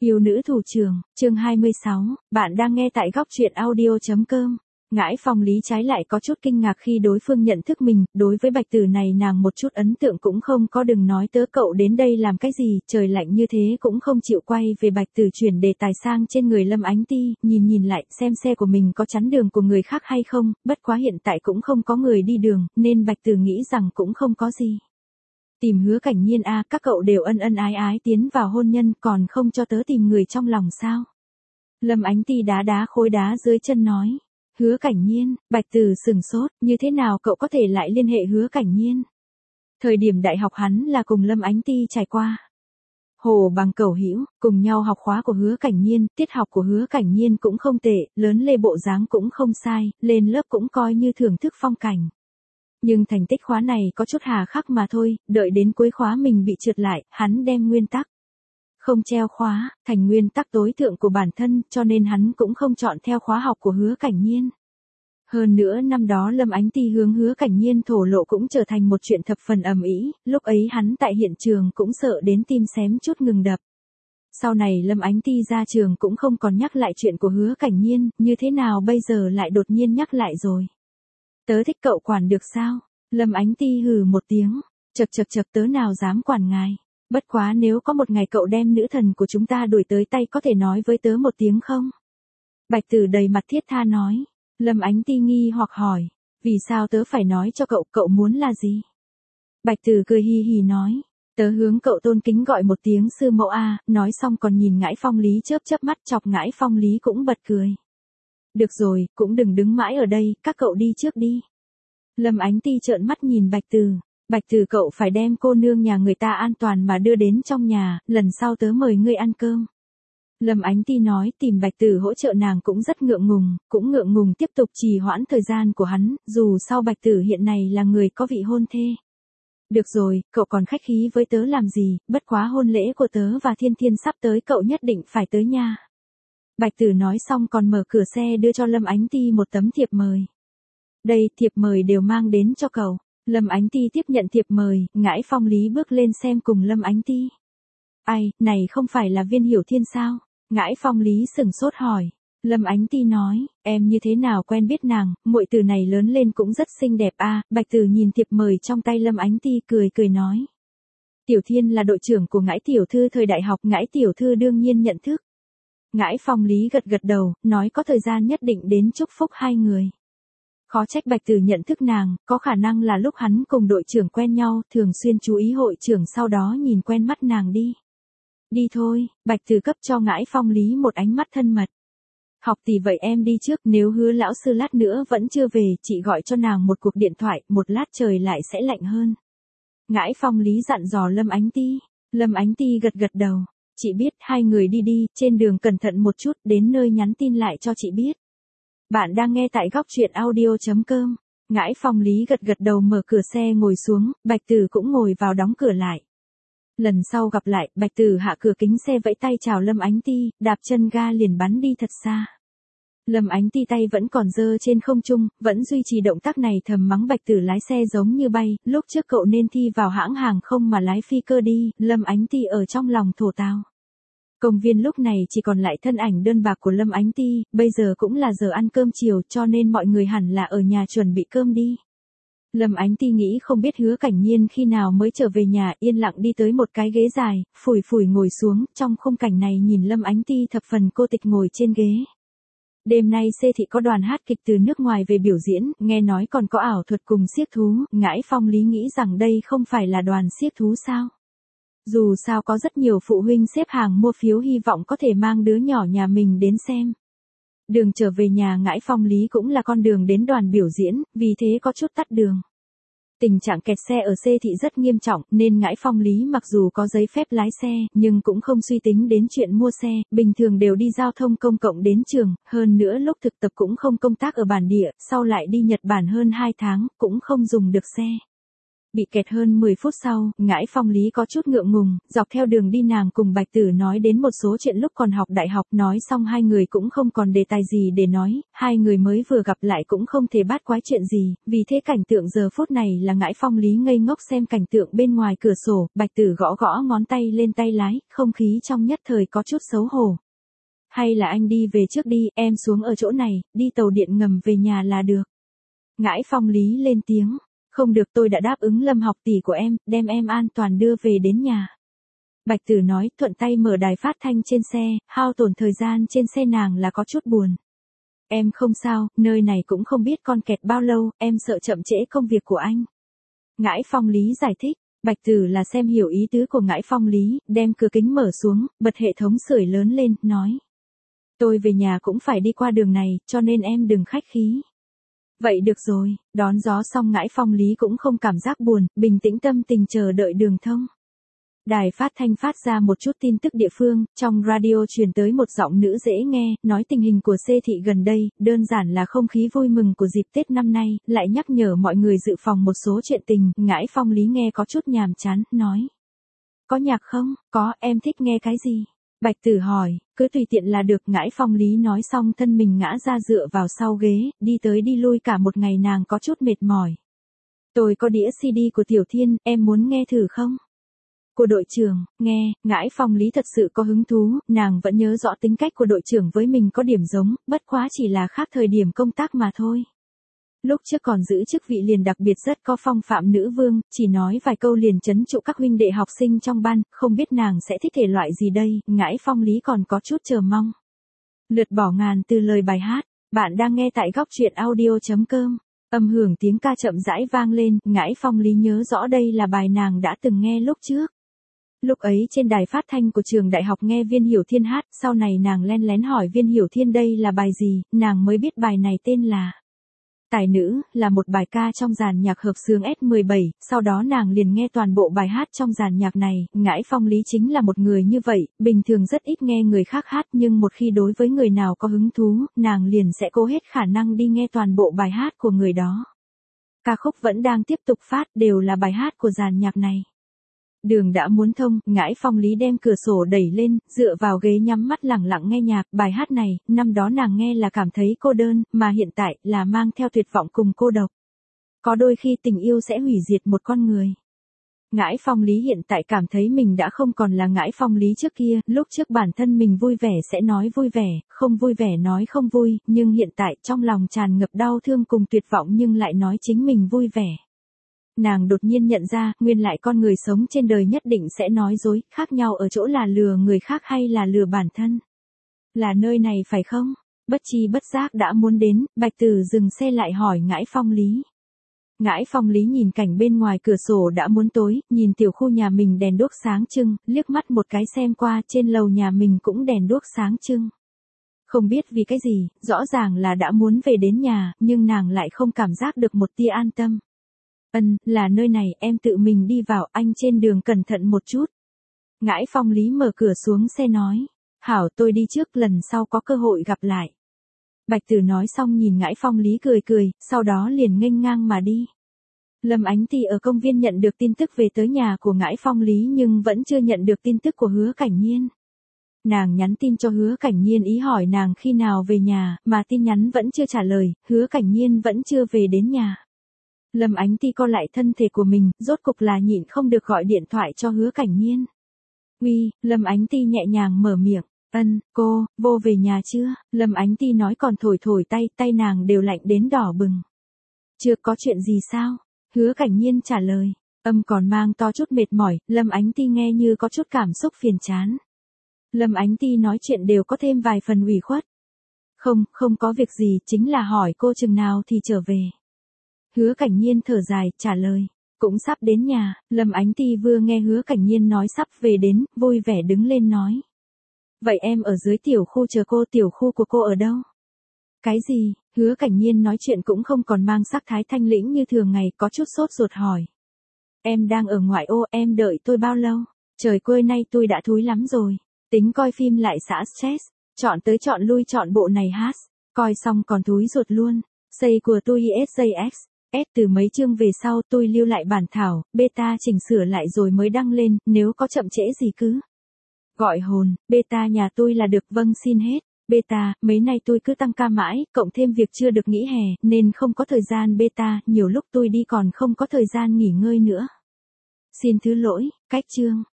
Yêu nữ thủ trưởng, chương 26, bạn đang nghe tại góc truyện audio.com. Ngãi Phong Lý trái lại có chút kinh ngạc khi đối phương nhận thức mình, đối với Bạch Tử này nàng một chút ấn tượng cũng không có, đừng nói tớ cậu đến đây làm cái gì, trời lạnh như thế cũng không chịu quay về. Bạch Tử chuyển đề tài sang trên người Lâm Ánh Ti, nhìn lại xem xe của mình có chắn đường của người khác hay không, bất quá hiện tại cũng không có người đi đường, nên Bạch Tử nghĩ rằng cũng không có gì. Tìm Hứa Cảnh Nhiên a, các cậu đều ân ân ái ái tiến vào hôn nhân, còn không cho tớ tìm người trong lòng sao? Lâm Ánh Ti đá khối đá dưới chân nói. Hứa Cảnh Nhiên, Bạch Tử sửng sốt, như thế nào cậu có thể lại liên hệ Hứa Cảnh Nhiên? Thời điểm đại học hắn là cùng Lâm Ánh Ti trải qua. Hồ bằng cẩu hữu, cùng nhau học khóa của Hứa Cảnh Nhiên, tiết học của Hứa Cảnh Nhiên cũng không tệ, lớn lên bộ dáng cũng không sai, lên lớp cũng coi như thưởng thức phong cảnh. Nhưng thành tích khóa này có chút hà khắc mà thôi, đợi đến cuối khóa mình bị trượt lại, hắn đem nguyên tắc không treo khóa, thành nguyên tắc tối thượng của bản thân, cho nên hắn cũng không chọn theo khóa học của Hứa Cảnh Nhiên. Hơn nữa năm đó Lâm Ánh Ti hướng Hứa Cảnh Nhiên thổ lộ cũng trở thành một chuyện thập phần ầm ĩ, lúc ấy hắn tại hiện trường cũng sợ đến tim xém chút ngừng đập. Sau này Lâm Ánh Ti ra trường cũng không còn nhắc lại chuyện của Hứa Cảnh Nhiên, như thế nào bây giờ lại đột nhiên nhắc lại rồi. Tớ thích cậu quản được sao? Lâm Ánh Ti hừ một tiếng, chật tớ nào dám quản ngài. Bất quá nếu có một ngày cậu đem nữ thần của chúng ta đuổi tới tay có thể nói với tớ một tiếng không? Bạch Tử đầy mặt thiết tha nói. Lâm Ánh Ti nghi hoặc hỏi, vì sao tớ phải nói cho cậu, cậu muốn là gì? Bạch Tử cười hi hi nói, tớ hướng cậu tôn kính gọi một tiếng sư mẫu a, nói xong còn nhìn Ngãi Phong Lý chớp mắt, chọc Ngãi Phong Lý cũng bật cười. Được rồi, cũng đừng đứng mãi ở đây, các cậu đi trước đi. Lâm Ánh Ti trợn mắt nhìn Bạch Tử. Bạch Tử cậu phải đem cô nương nhà người ta an toàn mà đưa đến trong nhà, lần sau tớ mời ngươi ăn cơm. Lâm Ánh Ti nói tìm Bạch Tử hỗ trợ nàng cũng rất ngượng ngùng tiếp tục trì hoãn thời gian của hắn, dù sao Bạch Tử hiện nay là người có vị hôn thê. Được rồi, cậu còn khách khí với tớ làm gì, bất quá hôn lễ của tớ và Thiên Thiên sắp tới cậu nhất định phải tới nha. Bạch Tử nói xong còn mở cửa xe đưa cho Lâm Ánh Ti một tấm thiệp mời. Đây, thiệp mời đều mang đến cho cậu. Lâm Ánh Ti tiếp nhận thiệp mời, Ngãi Phong Lý bước lên xem cùng Lâm Ánh Ti. Ai, này không phải là Viên Hiểu Thiên sao? Ngãi Phong Lý sửng sốt hỏi. Lâm Ánh Ti nói, em như thế nào quen biết nàng, muội tử này lớn lên cũng rất xinh đẹp a. Bạch Tử nhìn thiệp mời trong tay Lâm Ánh Ti cười nói. Tiểu Thiên là đội trưởng của Ngãi tiểu thư thời đại học, Ngãi tiểu thư đương nhiên nhận thức. Ngãi Phong Lý gật đầu, nói có thời gian nhất định đến chúc phúc hai người. Khó trách Bạch Tử nhận thức nàng, có khả năng là lúc hắn cùng đội trưởng quen nhau, thường xuyên chú ý hội trưởng sau đó nhìn quen mắt nàng đi. Đi thôi, Bạch Tử cấp cho Ngãi Phong Lý một ánh mắt thân mật. Học tỷ vậy em đi trước, nếu Hứa lão sư lát nữa vẫn chưa về, chị gọi cho nàng một cuộc điện thoại, một lát trời lại sẽ lạnh hơn. Ngãi Phong Lý dặn dò Lâm Ánh Ti. Lâm Ánh Ti gật đầu. Chị biết, hai người đi, trên đường cẩn thận một chút, đến nơi nhắn tin lại cho chị biết. Bạn đang nghe tại góc truyện audio.com. Ngãi Phong Lý gật đầu mở cửa xe ngồi xuống, Bạch Tử cũng ngồi vào đóng cửa lại. Lần sau gặp lại, Bạch Tử hạ cửa kính xe vẫy tay chào Lâm Ánh Ti, đạp chân ga liền bắn đi thật xa. Lâm Ánh Ti tay vẫn còn giơ trên không trung, vẫn duy trì động tác này, thầm mắng Bạch Tử lái xe giống như bay, lúc trước cậu nên thi vào hãng hàng không mà lái phi cơ đi, Lâm Ánh Ti ở trong lòng thổ tao. Công viên lúc này chỉ còn lại thân ảnh đơn bạc của Lâm Ánh Ti, bây giờ cũng là giờ ăn cơm chiều cho nên mọi người hẳn là ở nhà chuẩn bị cơm đi. Lâm Ánh Ti nghĩ không biết Hứa Cảnh Nhiên khi nào mới trở về nhà, yên lặng đi tới một cái ghế dài, phủi ngồi xuống, trong khung cảnh này nhìn Lâm Ánh Ti thập phần cô tịch ngồi trên ghế. Đêm nay C thị có đoàn hát kịch từ nước ngoài về biểu diễn, nghe nói còn có ảo thuật cùng xiếc thú, Ngãi Phong Lý nghĩ rằng đây không phải là đoàn xiếc thú sao? Dù sao có rất nhiều phụ huynh xếp hàng mua phiếu hy vọng có thể mang đứa nhỏ nhà mình đến xem. Đường trở về nhà Ngãi Phong Lý cũng là con đường đến đoàn biểu diễn, vì thế có chút tắt đường. Tình trạng kẹt xe ở C thị rất nghiêm trọng nên Ngãi Phong Lý mặc dù có giấy phép lái xe, nhưng cũng không suy tính đến chuyện mua xe, bình thường đều đi giao thông công cộng đến trường, hơn nữa lúc thực tập cũng không công tác ở bản địa, sau lại đi Nhật Bản hơn 2 tháng, cũng không dùng được xe. Bị kẹt hơn 10 phút sau, Ngãi Phong Lý có chút ngượng ngùng, dọc theo đường đi nàng cùng Bạch Tử nói đến một số chuyện lúc còn học đại học, nói xong hai người cũng không còn đề tài gì để nói, hai người mới vừa gặp lại cũng không thể bát quái chuyện gì, vì thế cảnh tượng giờ phút này là Ngãi Phong Lý ngây ngốc xem cảnh tượng bên ngoài cửa sổ, Bạch Tử gõ gõ ngón tay lên tay lái, không khí trong nhất thời có chút xấu hổ. Hay là anh đi về trước đi, em xuống ở chỗ này, đi tàu điện ngầm về nhà là được. Ngãi Phong Lý lên tiếng. Không được, tôi đã đáp ứng Lâm học tỷ của em, đem em an toàn đưa về đến nhà. Bạch Tử nói, thuận tay mở đài phát thanh trên xe, hao tổn thời gian trên xe nàng là có chút buồn. Em không sao, nơi này cũng không biết con kẹt bao lâu, em sợ chậm trễ công việc của anh. Ngãi Phong Lý giải thích, Bạch Tử là xem hiểu ý tứ của Ngãi Phong Lý, đem cửa kính mở xuống, bật hệ thống sưởi lớn lên, nói. Tôi về nhà cũng phải đi qua đường này, cho nên em đừng khách khí. Vậy được rồi, đón gió xong Ngãi Phong Lý cũng không cảm giác buồn, bình tĩnh tâm tình chờ đợi đường thông. Đài phát thanh phát ra một chút tin tức địa phương, trong radio truyền tới một giọng nữ dễ nghe, nói tình hình của Xê thị gần đây, đơn giản là không khí vui mừng của dịp Tết năm nay, lại nhắc nhở mọi người dự phòng một số chuyện tình, Ngãi Phong Lý nghe có chút nhàm chán, nói. Có nhạc không? Có, em thích nghe cái gì? Bạch Tử hỏi, cứ tùy tiện là được. Ngãi Phong Lý nói xong thân mình ngã ra dựa vào sau ghế, đi tới đi lui cả một ngày nàng có chút mệt mỏi. Tôi có đĩa CD của Tiểu Thiên, em muốn nghe thử không? Của đội trưởng, nghe. Ngãi Phong Lý thật sự có hứng thú, nàng vẫn nhớ rõ tính cách của đội trưởng với mình có điểm giống, bất quá chỉ là khác thời điểm công tác mà thôi. Lúc trước còn giữ chức vị liền đặc biệt rất có phong phạm nữ vương, chỉ nói vài câu liền trấn trụ các huynh đệ học sinh trong ban, không biết nàng sẽ thích thể loại gì đây, Ngãi Phong Lý còn có chút chờ mong. Lượt bỏ ngàn từ lời bài hát, bạn đang nghe tại góc truyện audio.com, âm hưởng tiếng ca chậm rãi vang lên, Ngãi Phong Lý nhớ rõ đây là bài nàng đã từng nghe lúc trước. Lúc ấy trên đài phát thanh của trường đại học nghe Viên Hiểu Thiên hát, sau này nàng len lén hỏi Viên Hiểu Thiên đây là bài gì, nàng mới biết bài này tên là Tài Nữ, là một bài ca trong dàn nhạc hợp xướng S17, sau đó nàng liền nghe toàn bộ bài hát trong dàn nhạc này, Ngãi Phong Lý chính là một người như vậy, bình thường rất ít nghe người khác hát nhưng một khi đối với người nào có hứng thú, nàng liền sẽ cố hết khả năng đi nghe toàn bộ bài hát của người đó. Ca khúc vẫn đang tiếp tục phát, đều là bài hát của dàn nhạc này. Đường đã muốn thông, Ngãi Phong Lý đem cửa sổ đẩy lên, dựa vào ghế nhắm mắt lẳng lặng nghe nhạc, bài hát này, năm đó nàng nghe là cảm thấy cô đơn, mà hiện tại là mang theo tuyệt vọng cùng cô độc. Có đôi khi tình yêu sẽ hủy diệt một con người. Ngãi Phong Lý hiện tại cảm thấy mình đã không còn là Ngãi Phong Lý trước kia, lúc trước bản thân mình vui vẻ sẽ nói vui vẻ, không vui vẻ nói không vui, nhưng hiện tại trong lòng tràn ngập đau thương cùng tuyệt vọng nhưng lại nói chính mình vui vẻ. Nàng đột nhiên nhận ra, nguyên lại con người sống trên đời nhất định sẽ nói dối, khác nhau ở chỗ là lừa người khác hay là lừa bản thân. Là nơi này phải không? Bất chi bất giác đã muốn đến, Bạch Tử dừng xe lại hỏi Ngãi Phong Lý. Ngãi Phong Lý nhìn cảnh bên ngoài cửa sổ đã muốn tối, nhìn tiểu khu nhà mình đèn đuốc sáng trưng, liếc mắt một cái xem qua trên lầu nhà mình cũng đèn đuốc sáng trưng. Không biết vì cái gì, rõ ràng là đã muốn về đến nhà, nhưng nàng lại không cảm giác được một tia an tâm. Là nơi này, em tự mình đi vào, anh trên đường cẩn thận một chút. Ngãi Phong Lý mở cửa xuống xe nói. Hảo, tôi đi trước, lần sau có cơ hội gặp lại. Bạch Tử nói xong nhìn Ngãi Phong Lý cười cười, sau đó liền nghênh ngang mà đi. Lâm Ánh Ti ở công viên nhận được tin tức về tới nhà của Ngãi Phong Lý nhưng vẫn chưa nhận được tin tức của Hứa Cảnh Nhiên. Nàng nhắn tin cho Hứa Cảnh Nhiên ý hỏi nàng khi nào về nhà, mà tin nhắn vẫn chưa trả lời, Hứa Cảnh Nhiên vẫn chưa về đến nhà. Lâm Ánh Ti co lại thân thể của mình, rốt cục là nhịn không được gọi điện thoại cho Hứa Cảnh Nhiên. Uy, Lâm Ánh Ti nhẹ nhàng mở miệng. Cô, vô về nhà chưa? Lâm Ánh Ti nói còn thổi thổi tay nàng đều lạnh đến đỏ bừng. Chưa, có chuyện gì sao? Hứa Cảnh Nhiên trả lời. Âm còn mang to chút mệt mỏi, Lâm Ánh Ti nghe như có chút cảm xúc phiền chán. Lâm Ánh Ti nói chuyện đều có thêm vài phần ủy khuất. Không có việc gì, chính là hỏi cô chừng nào thì trở về. Hứa Cảnh Nhiên thở dài, trả lời. Cũng sắp đến nhà. Lâm Ánh Ti vừa nghe Hứa Cảnh Nhiên nói sắp về đến, vui vẻ đứng lên nói. Vậy em ở dưới tiểu khu chờ cô, tiểu khu của cô ở đâu? Cái gì? Hứa Cảnh Nhiên nói chuyện cũng không còn mang sắc thái thanh lĩnh như thường ngày, có chút sốt ruột hỏi. Em đang ở ngoại ô, em đợi tôi bao lâu? Trời quơi nay tôi đã thúi lắm rồi. Tính coi phim lại xả stress. Chọn tới chọn lui chọn bộ này hát. Coi xong còn thúi ruột luôn. Xây của tôi SJX. Từ mấy chương về sau tôi lưu lại bản thảo, beta chỉnh sửa lại rồi mới đăng lên, nếu có chậm trễ gì cứ gọi hồn, beta nhà tôi là được. Vâng, xin hết. Beta, mấy nay tôi cứ tăng ca mãi, cộng thêm việc chưa được nghỉ hè, nên không có thời gian. Beta, nhiều lúc tôi đi còn không có thời gian nghỉ ngơi nữa. Xin thứ lỗi. Cách chương.